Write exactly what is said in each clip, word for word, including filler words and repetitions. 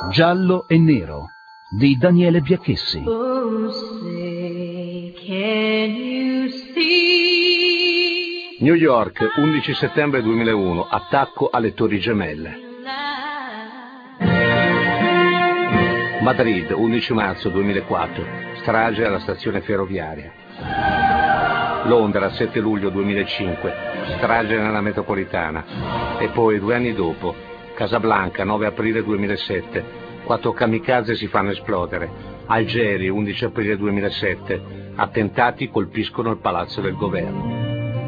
Giallo e nero di Daniele Biacchessi. Oh, say, can you see? New York, undici settembre duemilauno, attacco alle Torri Gemelle. Madrid, undici marzo duemilaquattro, strage alla stazione ferroviaria. Londra, sette luglio duemilacinque, strage nella metropolitana. E poi, due anni dopo, Casablanca, nove aprile duemilasette, quattro kamikaze si fanno esplodere. Algeri, undici aprile duemilasette, attentati colpiscono il palazzo del governo.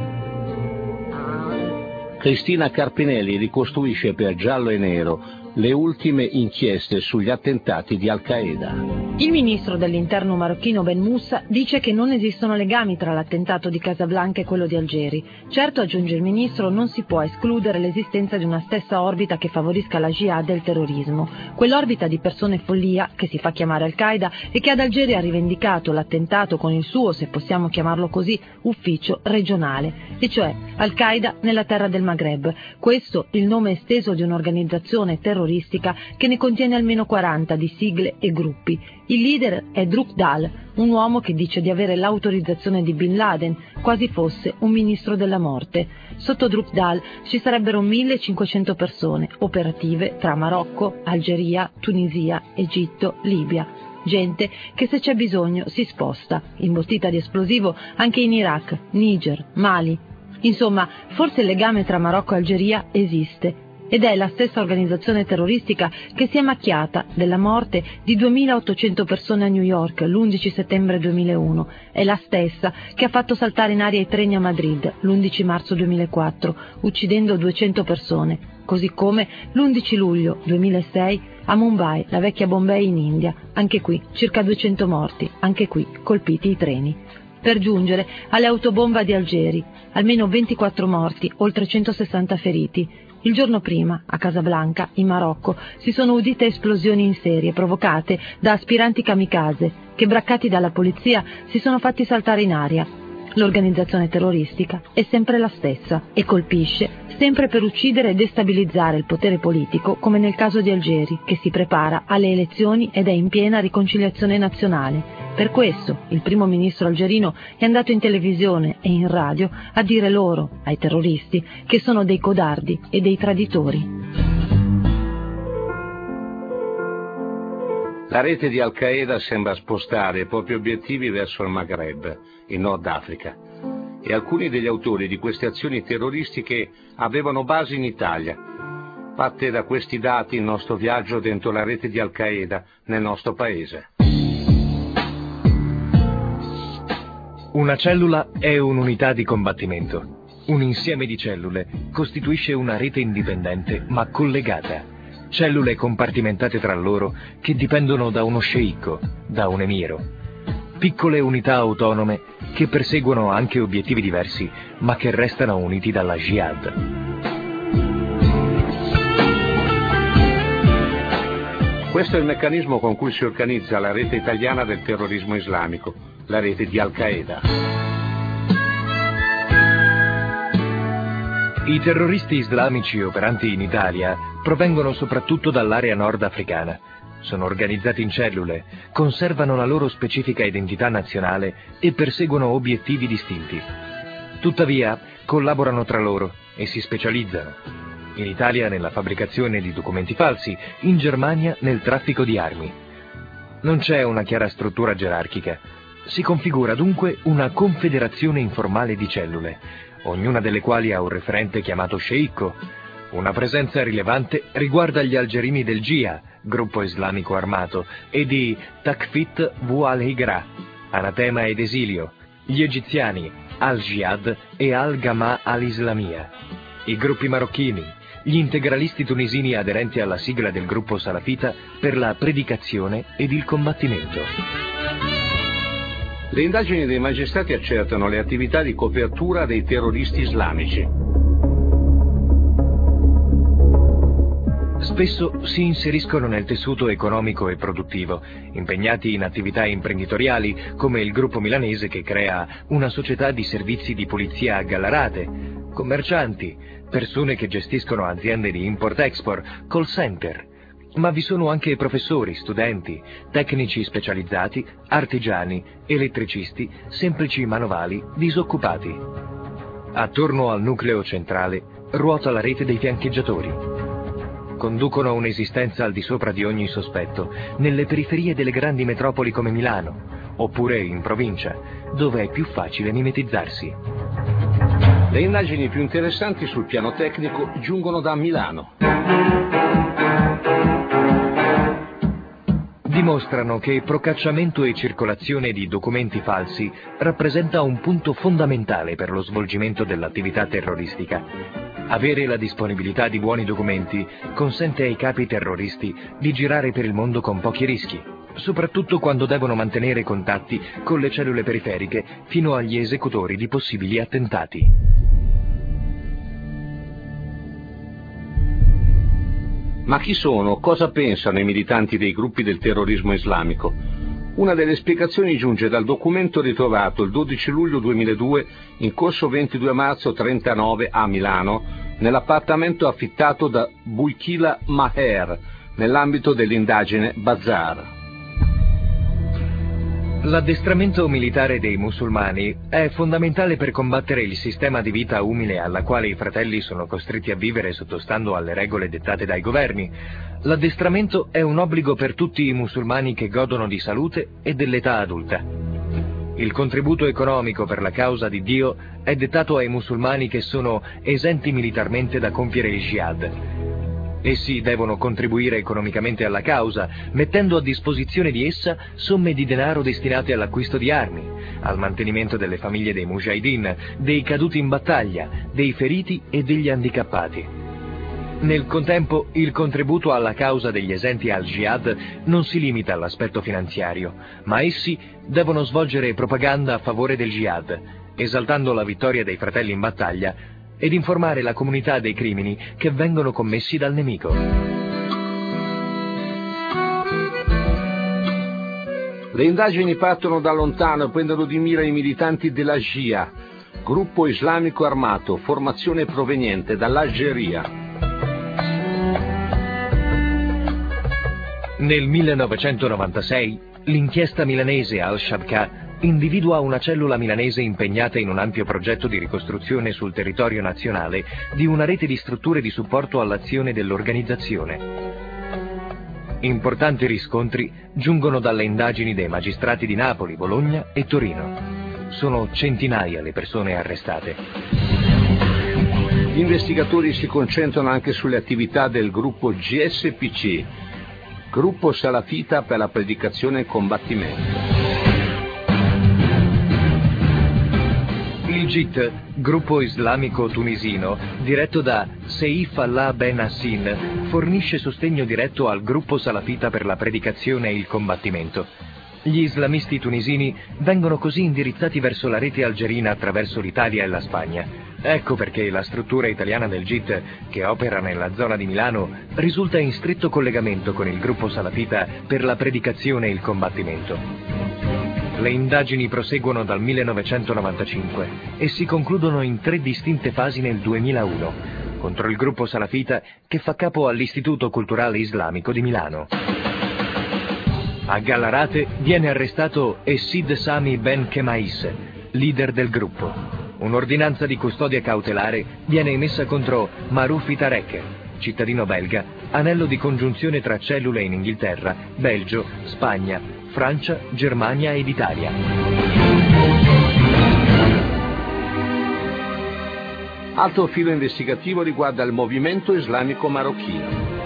Cristina Carpinelli ricostruisce per Giallo e Nero le ultime inchieste sugli attentati di Al-Qaeda. Il ministro dell'interno marocchino Ben Moussa dice che non esistono legami tra l'attentato di Casablanca e quello di Algeri. Certo, aggiunge il ministro, non si può escludere l'esistenza di una stessa orbita che favorisca la jihad e il terrorismo. Quell'orbita di persone follia, che si fa chiamare Al-Qaeda e che ad Algeri ha rivendicato l'attentato con il suo, se possiamo chiamarlo così, ufficio regionale, e cioè Al-Qaeda nella terra del Maghreb. Questo il nome esteso di un'organizzazione terroristica che ne contiene almeno quaranta di sigle e gruppi. Il leader è Druk Dal, un uomo che dice di avere l'autorizzazione di Bin Laden, quasi fosse un ministro della morte. Sotto Druk Dal ci sarebbero millecinquecento persone, operative tra Marocco, Algeria, Tunisia, Egitto, Libia. Gente che se c'è bisogno si sposta, imbottita di esplosivo anche in Iraq, Niger, Mali. Insomma, forse il legame tra Marocco e Algeria esiste. Ed è la stessa organizzazione terroristica che si è macchiata della morte di duemilaottocento persone a New York l'undici settembre duemilauno. È la stessa che ha fatto saltare in aria i treni a Madrid l'undici marzo duemilaquattro, uccidendo duecento persone. Così come l'undici luglio duemilasei a Mumbai, la vecchia Bombay in India. Anche qui circa duecento morti, anche qui colpiti i treni. Per giungere alle autobomba di Algeri, almeno ventiquattro morti, oltre centosessanta feriti. Il giorno prima, a Casablanca, in Marocco, si sono udite esplosioni in serie provocate da aspiranti kamikaze che, braccati dalla polizia, si sono fatti saltare in aria. L'organizzazione terroristica è sempre la stessa e colpisce sempre per uccidere e destabilizzare il potere politico, come nel caso di Algeri, che si prepara alle elezioni ed è in piena riconciliazione nazionale. Per questo il primo ministro algerino è andato in televisione e in radio a dire loro, ai terroristi, che sono dei codardi e dei traditori. La rete di Al-Qaeda sembra spostare i propri obiettivi verso il Maghreb, in Nord Africa, e alcuni degli autori di queste azioni terroristiche avevano basi in Italia. Parte da questi dati il nostro viaggio dentro la rete di Al-Qaeda nel nostro paese. Una cellula è un'unità di combattimento. Un insieme di cellule costituisce una rete indipendente ma collegata. Cellule compartimentate tra loro che dipendono da uno sceicco, da un emiro. Piccole unità autonome che perseguono anche obiettivi diversi ma che restano uniti dalla jihad. Questo è il meccanismo con cui si organizza la rete italiana del terrorismo islamico, la rete di Al-Qaeda. I terroristi islamici operanti in Italia provengono soprattutto dall'area nordafricana. Sono organizzati in cellule, conservano la loro specifica identità nazionale e perseguono obiettivi distinti. Tuttavia, collaborano tra loro e si specializzano. In Italia nella fabbricazione di documenti falsi, in Germania nel traffico di armi. Non c'è una chiara struttura gerarchica. Si configura dunque una confederazione informale di cellule, ognuna delle quali ha un referente chiamato sceicco. Una presenza rilevante riguarda gli algerini del G I A, gruppo islamico armato, e di Takfit Bu al-Higra, anatema ed esilio, gli egiziani, Al-Jihad e Al-Gama al-Islamia, i gruppi marocchini, gli integralisti tunisini aderenti alla sigla del gruppo salafita per la predicazione ed il combattimento. Le indagini dei magistrati accertano le attività di copertura dei terroristi islamici. Spesso si inseriscono nel tessuto economico e produttivo, impegnati in attività imprenditoriali come il gruppo milanese che crea una società di servizi di polizia a Gallarate, commercianti, persone che gestiscono aziende di import-export, call center. Ma vi sono anche professori, studenti, tecnici specializzati, artigiani, elettricisti, semplici manovali, disoccupati. Attorno al nucleo centrale ruota la rete dei fiancheggiatori. Conducono un'esistenza al di sopra di ogni sospetto, nelle periferie delle grandi metropoli come Milano, oppure in provincia, dove è più facile mimetizzarsi. Le indagini più interessanti sul piano tecnico giungono da Milano. Dimostrano che procacciamento e circolazione di documenti falsi rappresenta un punto fondamentale per lo svolgimento dell'attività terroristica. Avere la disponibilità di buoni documenti consente ai capi terroristi di girare per il mondo con pochi rischi, soprattutto quando devono mantenere contatti con le cellule periferiche fino agli esecutori di possibili attentati. Ma chi sono? Cosa pensano i militanti dei gruppi del terrorismo islamico? Una delle spiegazioni giunge dal documento ritrovato il dodici luglio duemiladue in corso ventidue marzo trentanove a Milano, nell'appartamento affittato da Bouikila Maher, nell'ambito dell'indagine Bazar. L'addestramento militare dei musulmani è fondamentale per combattere il sistema di vita umile alla quale i fratelli sono costretti a vivere sottostando alle regole dettate dai governi. L'addestramento è un obbligo per tutti i musulmani che godono di salute e dell'età adulta. Il contributo economico per la causa di Dio è dettato ai musulmani che sono esenti militarmente da compiere il jihad. Essi devono contribuire economicamente alla causa, mettendo a disposizione di essa somme di denaro destinate all'acquisto di armi, al mantenimento delle famiglie dei mujahideen, dei caduti in battaglia, dei feriti e degli handicappati. Nel contempo, il contributo alla causa degli esenti al jihad non si limita all'aspetto finanziario, ma essi devono svolgere propaganda a favore del jihad, esaltando la vittoria dei fratelli in battaglia ed informare la comunità dei crimini che vengono commessi dal nemico. Le indagini partono da lontano e prendono di mira i militanti della Jia, gruppo islamico armato, formazione proveniente dall'Algeria. Nel millenovecentonovantasei, l'inchiesta milanese Al-Shabka individua una cellula milanese impegnata in un ampio progetto di ricostruzione sul territorio nazionale di una rete di strutture di supporto all'azione dell'organizzazione. Importanti riscontri giungono dalle indagini dei magistrati di Napoli, Bologna e Torino. Sono centinaia le persone arrestate. Gli investigatori si concentrano anche sulle attività del gruppo G S P C, gruppo salafita per la predicazione e combattimento. Il G I T, gruppo islamico tunisino, diretto da Seif Allah Ben Hassin, fornisce sostegno diretto al gruppo salafita per la predicazione e il combattimento. Gli islamisti tunisini vengono così indirizzati verso la rete algerina attraverso l'Italia e la Spagna. Ecco perché la struttura italiana del G I T, che opera nella zona di Milano, risulta in stretto collegamento con il gruppo salafita per la predicazione e il combattimento. Le indagini proseguono dal millenovecentonovantacinque e si concludono in tre distinte fasi nel duemilauno, contro il gruppo salafita che fa capo all'Istituto Culturale Islamico di Milano. A Gallarate viene arrestato Essid Sami Ben Kemais, leader del gruppo. Un'ordinanza di custodia cautelare viene emessa contro Maroufi Tarek, cittadino belga, anello di congiunzione tra cellule in Inghilterra, Belgio, Spagna, Francia, Germania ed Italia. Altro filo investigativo riguarda il movimento islamico marocchino.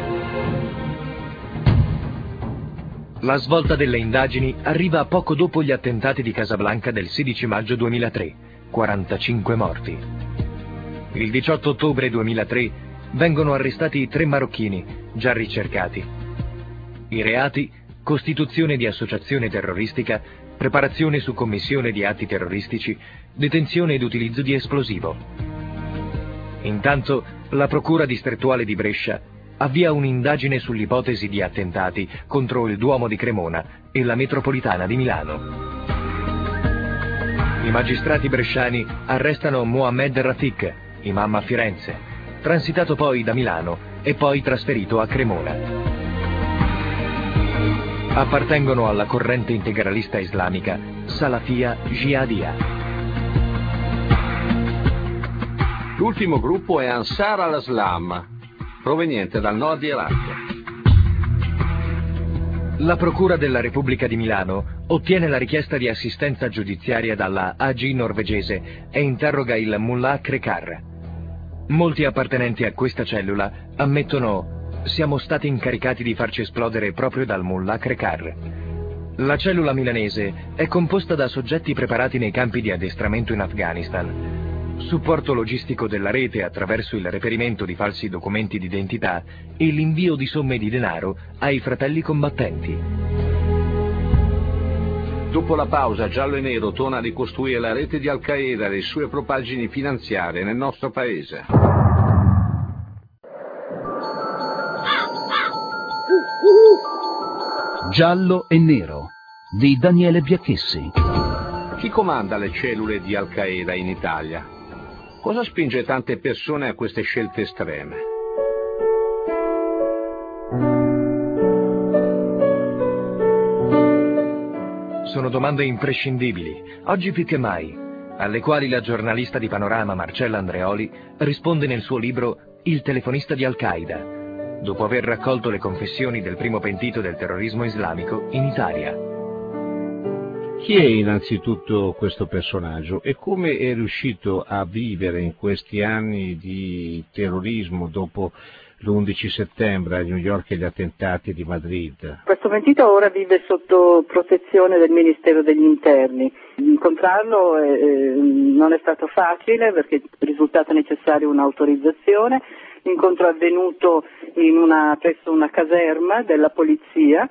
La svolta delle indagini arriva poco dopo gli attentati di Casablanca del sedici maggio duemilatré, quarantacinque morti. Il diciotto ottobre duemilatré vengono arrestati tre marocchini, già ricercati. I reati: costituzione di associazione terroristica, preparazione su commissione di atti terroristici, detenzione ed utilizzo di esplosivo. Intanto, la Procura distrettuale di Brescia avvia un'indagine sull'ipotesi di attentati contro il Duomo di Cremona e la metropolitana di Milano. I magistrati bresciani arrestano Mohamed Rafik, imam a Firenze, transitato poi da Milano e poi trasferito a Cremona. Appartengono alla corrente integralista islamica Salafia Jihadiyya. L'ultimo gruppo è Ansar al-Islam, proveniente dal nord Iraq. La Procura della Repubblica di Milano ottiene la richiesta di assistenza giudiziaria dalla A G norvegese e interroga il Mullah Krekar. Molti appartenenti a questa cellula ammettono: siamo stati incaricati di farci esplodere proprio dal Mullah Krekar. La cellula milanese è composta da soggetti preparati nei campi di addestramento in Afghanistan. Supporto logistico della rete attraverso il reperimento di falsi documenti d'identità e l'invio di somme di denaro ai fratelli combattenti. Dopo la pausa, Giallo e Nero torna a ricostruire la rete di Al-Qaeda e le sue propaggini finanziarie nel nostro paese. Giallo e Nero di Daniele Biacchessi. Chi comanda le cellule di Al-Qaeda in Italia? Cosa spinge tante persone a queste scelte estreme? Sono domande imprescindibili, oggi più che mai, alle quali la giornalista di Panorama Marcella Andreoli risponde nel suo libro Il telefonista di Al-Qaeda, dopo aver raccolto le confessioni del primo pentito del terrorismo islamico in Italia. Chi è innanzitutto questo personaggio e come è riuscito a vivere in questi anni di terrorismo dopo l'undici settembre a New York e gli attentati di Madrid? Questo pentito ora vive sotto protezione del Ministero degli Interni. Incontrarlo eh, non è stato facile perché è risultata necessaria un'autorizzazione. L'incontro è avvenuto in una, presso una caserma della polizia.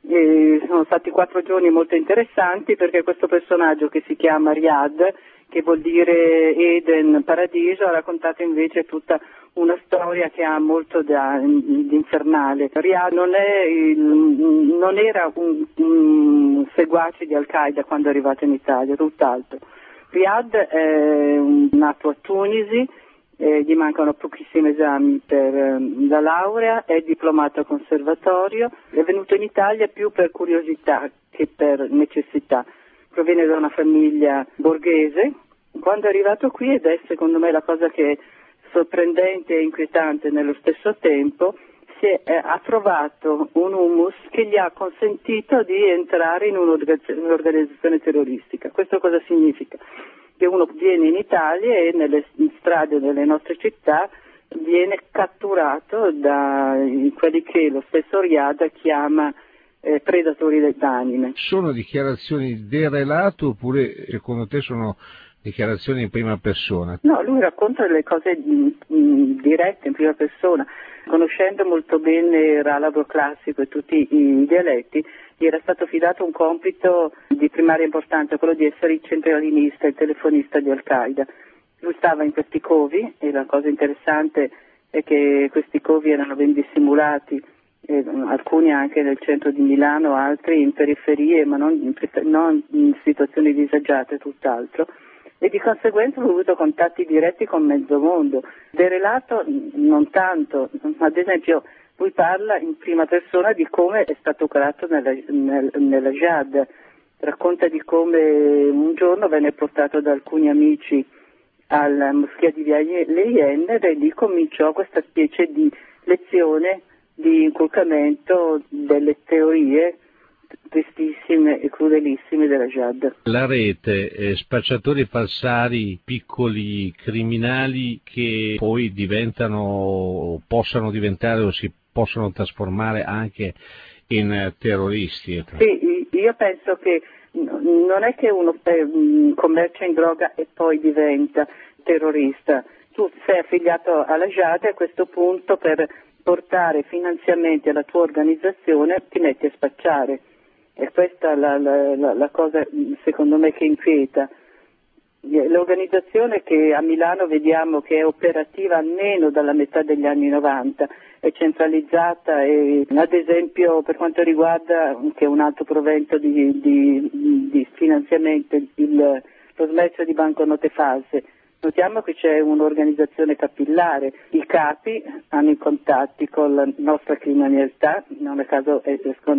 E sono stati quattro giorni molto interessanti perché questo personaggio che si chiama Riyad, che vuol dire Eden, paradiso, ha raccontato invece tutta una storia che ha molto da, di infernale. Riyad non, è il, non era un, un seguace di Al-Qaeda quando è arrivato in Italia, tutt'altro. Riyad è nato a Tunisi. Eh, gli mancano pochissimi esami per eh, la laurea, è diplomato a conservatorio, è venuto in Italia più per curiosità che per necessità. Proviene da una famiglia borghese. Quando è arrivato qui, ed è secondo me la cosa che è sorprendente e inquietante nello stesso tempo, si è, eh, ha trovato un humus che gli ha consentito di entrare in un'organizzazione terroristica. Questo cosa significa? Che uno viene in Italia e nelle strade delle nostre città viene catturato da quelli che lo stesso Riyad chiama eh, predatori dell'anime. Sono dichiarazioni del relato oppure secondo te sono dichiarazioni in prima persona? No, lui racconta le cose mh, mh, dirette in prima persona. Conoscendo molto bene il arabo classico e tutti i dialetti, gli era stato affidato un compito di primaria importanza, quello di essere il centralinista, il telefonista di Al-Qaeda. Lui stava in questi covi e la cosa interessante è che questi covi erano ben dissimulati, eh, alcuni anche nel centro di Milano, altri in periferie, ma non in, non in situazioni disagiate, tutt'altro. E di conseguenza ho avuto contatti diretti con mezzo mondo. Del relato non tanto, ad esempio lui parla in prima persona di come è stato operato nella, nel, nella Jihad, racconta di come un giorno venne portato da alcuni amici alla moschea di Via Leyen e lì cominciò questa specie di lezione di inculcamento delle teorie tristissime e crudelissime della Jihad. La rete, eh, spacciatori falsari, piccoli criminali che poi diventano, possano diventare o si possono trasformare anche in eh, terroristi. Sì, io penso che non è che uno eh, commercia in droga e poi diventa terrorista. Tu sei affiliato alla Jihad e a questo punto per portare finanziamenti alla tua organizzazione ti metti a spacciare. E questa è la, la, la, la cosa secondo me che inquieta. L'organizzazione che a Milano vediamo che è operativa almeno dalla metà degli anni novanta, è centralizzata e ad esempio per quanto riguarda, che è un altro provento di, di, di finanziamento, il, lo smercio di banconote false. Notiamo che c'è un'organizzazione capillare, i capi hanno i contatti con la nostra criminalità, non a caso escono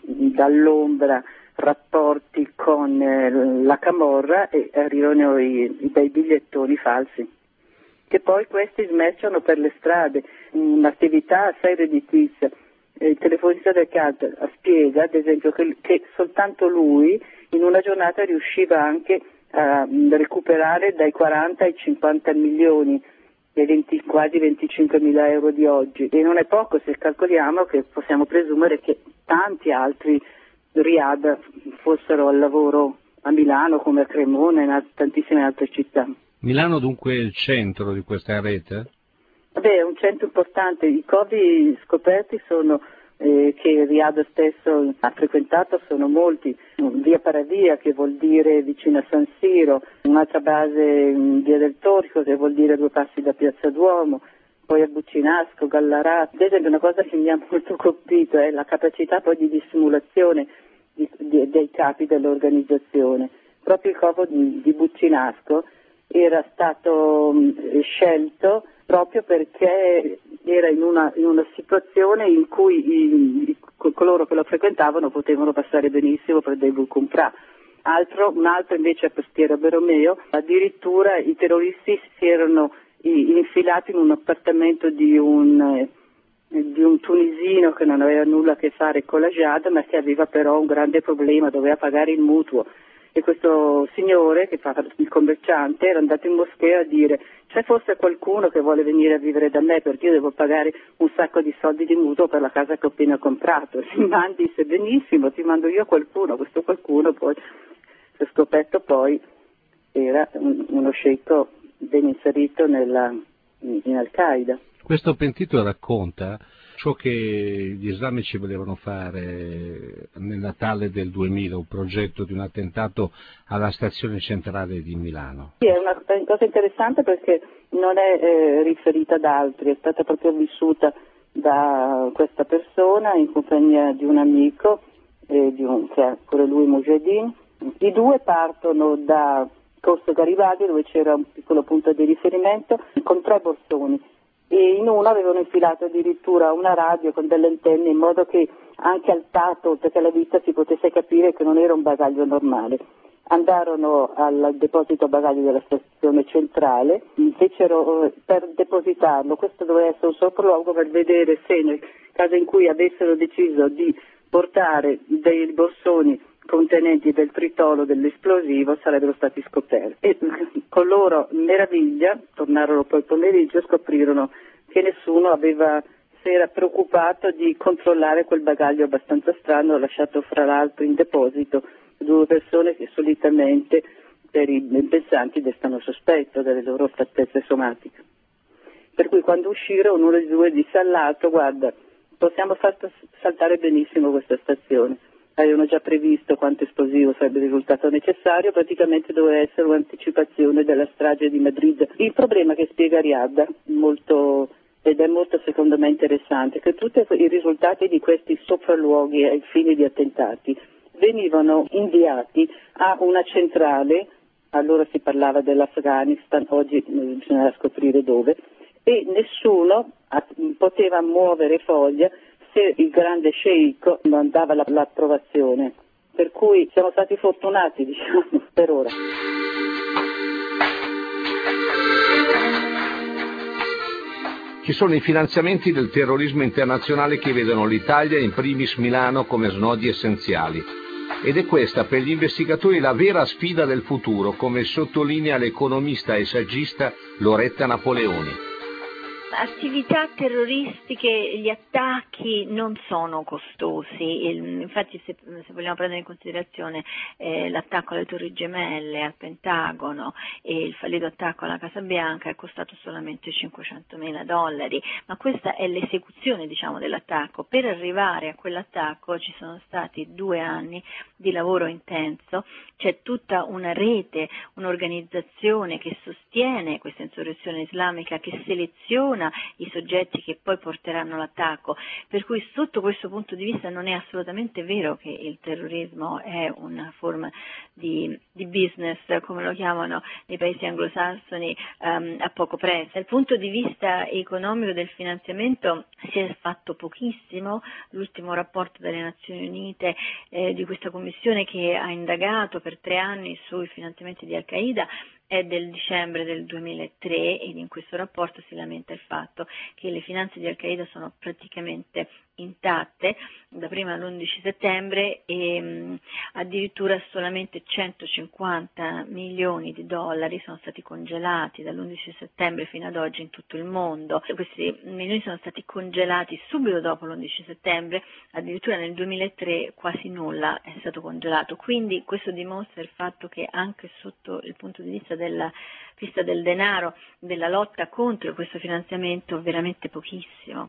dall'ombra rapporti con eh, la camorra e arrivano i, i bei bigliettoni falsi, che poi questi smerciano per le strade, un'attività assai redditizia. Il telefonista del C A D spiega, ad esempio, che, che soltanto lui in una giornata riusciva anche a recuperare dai quaranta ai cinquanta milioni, dei venti, quasi venticinque mila euro di oggi, e non è poco se calcoliamo che possiamo presumere che tanti altri riad fossero al lavoro a Milano come a Cremona e in tantissime altre città. Milano dunque è il centro di questa rete? Beh, è un centro importante. I covi scoperti sono eh, che Riad stesso ha frequentato sono molti. Via Paravia, che vuol dire vicino a San Siro, un'altra base in Via del Torico, che vuol dire due passi da Piazza Duomo, poi a Buccinasco, Gallarà. Ad esempio, una cosa che mi ha molto colpito è la capacità poi di dissimulazione di, di, dei capi dell'organizzazione. Proprio il covo di, di Buccinasco era stato mh, scelto proprio perché era in una, in una situazione in cui i, i, coloro che lo frequentavano potevano passare benissimo per dei Vulcum-Pra. Altro, un altro invece a Postiera Beromeo, addirittura i terroristi si erano i, infilati in un appartamento di un, eh, di un tunisino che non aveva nulla a che fare con la Jihad, ma che aveva però un grande problema, doveva pagare il mutuo. E questo signore, che fa il commerciante, era andato in moschea a dire: c'è forse qualcuno che vuole venire a vivere da me perché io devo pagare un sacco di soldi di mutuo per la casa che ho appena comprato. Si mandi, disse: benissimo, ti mando io qualcuno. Questo qualcuno poi si è scoperto poi era un, uno sceicco ben inserito nella, in Al-Qaeda. Questo pentito racconta ciò che gli islamici volevano fare nel Natale del duemila, un progetto di un attentato alla stazione centrale di Milano. Sì, è una cosa interessante perché non è eh, riferita ad altri, è stata proprio vissuta da questa persona in compagnia di un amico, eh, di un, che è pure lui Mujahideen. I due partono da Corso Garibaldi, dove c'era un piccolo punto di riferimento, con tre borsoni. E in uno avevano infilato addirittura una radio con delle antenne in modo che anche al tatto, oltre che alla vista, si potesse capire che non era un bagaglio normale. Andarono al deposito bagaglio della stazione centrale, fecero per depositarlo, questo doveva essere un sopralluogo per vedere se nel caso in cui avessero deciso di portare dei borsoni contenenti del tritolo dell'esplosivo sarebbero stati scoperti. E con loro meraviglia, tornarono poi pomeriggio, scoprirono che nessuno aveva, si era preoccupato di controllare quel bagaglio abbastanza strano lasciato fra l'altro in deposito due persone che solitamente per i ben pensanti destano sospetto delle loro fattezze somatiche. Per cui quando uscirono uno dei due disse all'altro: guarda, possiamo far saltare benissimo questa stazione. Avevano già previsto quanto esplosivo sarebbe risultato necessario, praticamente doveva essere un'anticipazione della strage di Madrid. Il problema che spiega Riad, molto, ed è molto secondo me interessante, che tutti i risultati di questi sopralluoghi ai fini di attentati venivano inviati a una centrale, allora si parlava dell'Afghanistan, oggi bisogna scoprire dove, e nessuno poteva muovere foglia se il grande sceicco non dava l'approvazione, per cui siamo stati fortunati, diciamo, per ora. Ci sono i finanziamenti del terrorismo internazionale che vedono l'Italia, in primis Milano, come snodi essenziali. Ed è questa per gli investigatori la vera sfida del futuro, come sottolinea l'economista e saggista Loretta Napoleoni. Attività terroristiche, gli attacchi non sono costosi, infatti se, se vogliamo prendere in considerazione eh, l'attacco alle Torri Gemelle, al Pentagono e il fallito attacco alla Casa Bianca è costato solamente cinquecentomila dollari, ma questa è l'esecuzione, diciamo, dell'attacco. Per arrivare a quell'attacco ci sono stati due anni di lavoro intenso, c'è tutta una rete, un'organizzazione che sostiene questa insurrezione islamica, che seleziona persona i soggetti che poi porteranno l'attacco, per cui sotto questo punto di vista non è assolutamente vero che il terrorismo è una forma di, di business, come lo chiamano nei paesi anglosassoni, um, a poco prezzo. Dal punto di vista economico del finanziamento si è fatto pochissimo. L'ultimo rapporto delle Nazioni Unite eh, di questa commissione che ha indagato per tre anni sui finanziamenti di Al-Qaeda è del dicembre del duemilatré, ed in questo rapporto si lamenta il fatto che le finanze di Al-Qaeda sono praticamente intatte da prima all'undici settembre e mh, addirittura solamente centocinquanta milioni di dollari sono stati congelati dall'undici settembre fino ad oggi in tutto il mondo. Questi milioni sono stati congelati subito dopo l'undici settembre, addirittura nel duemilatré quasi nulla è stato congelato, quindi questo dimostra il fatto che anche sotto il punto di vista della vista del denaro, della lotta contro questo finanziamento, veramente pochissimo.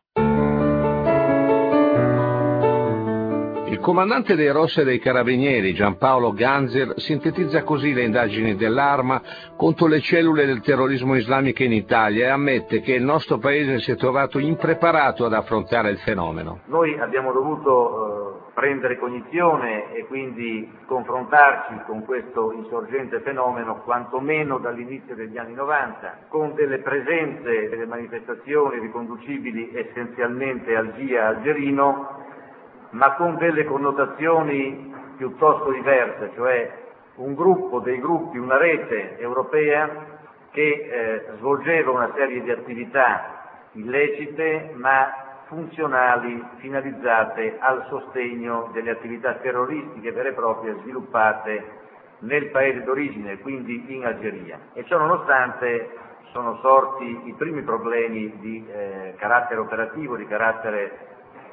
Il comandante dei Rossi e dei Carabinieri, Giampaolo Ganzer, sintetizza così le indagini dell'Arma contro le cellule del terrorismo islamico in Italia e ammette che il nostro paese si è trovato impreparato ad affrontare il fenomeno. Noi abbiamo dovuto eh, prendere cognizione e quindi confrontarci con questo insorgente fenomeno quantomeno dall'inizio degli anni novanta, con delle presenze, delle manifestazioni riconducibili essenzialmente al G I A algerino, ma con delle connotazioni piuttosto diverse, cioè un gruppo, dei gruppi, una rete europea che eh, svolgeva una serie di attività illecite ma funzionali, finalizzate al sostegno delle attività terroristiche vere e proprie sviluppate nel paese d'origine, quindi in Algeria. E ciò nonostante sono sorti i primi problemi di eh, carattere operativo, di carattere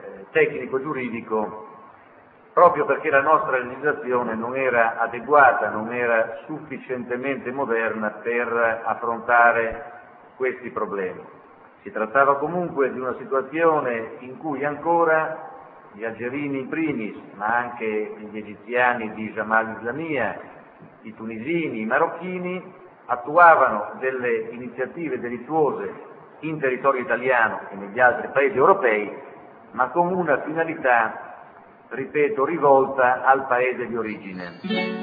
tecnico-giuridico, proprio perché la nostra legislazione non era adeguata, non era sufficientemente moderna per affrontare questi problemi. Si trattava comunque di una situazione in cui ancora gli algerini in primis, ma anche gli egiziani di Jamal Islamia, i tunisini, i marocchini, attuavano delle iniziative delittuose in territorio italiano e negli altri paesi europei, ma con una finalità, ripeto, rivolta al paese di origine.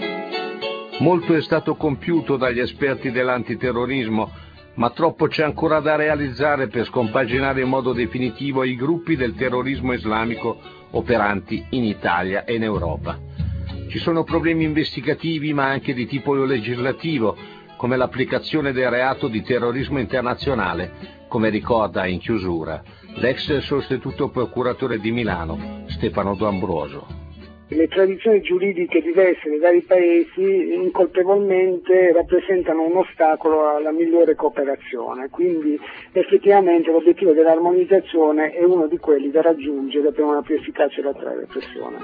Molto è stato compiuto dagli esperti dell'antiterrorismo, ma troppo c'è ancora da realizzare per scompaginare in modo definitivo i gruppi del terrorismo islamico operanti in Italia e in Europa. Ci sono problemi investigativi, ma anche di tipo legislativo, come l'applicazione del reato di terrorismo internazionale, come ricorda in chiusura l'ex sostituto procuratore di Milano, Stefano D'Ambroso. Le tradizioni giuridiche diverse nei vari paesi incolpevolmente rappresentano un ostacolo alla migliore cooperazione, quindi effettivamente l'obiettivo dell'armonizzazione è uno di quelli da raggiungere per una più efficace lotta alla repressione.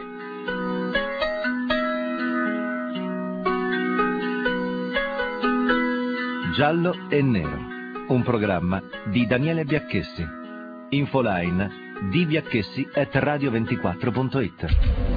Giallo e Nero, un programma di Daniele Biacchessi. Infoline d biacchessi at radio ventiquattro punto it.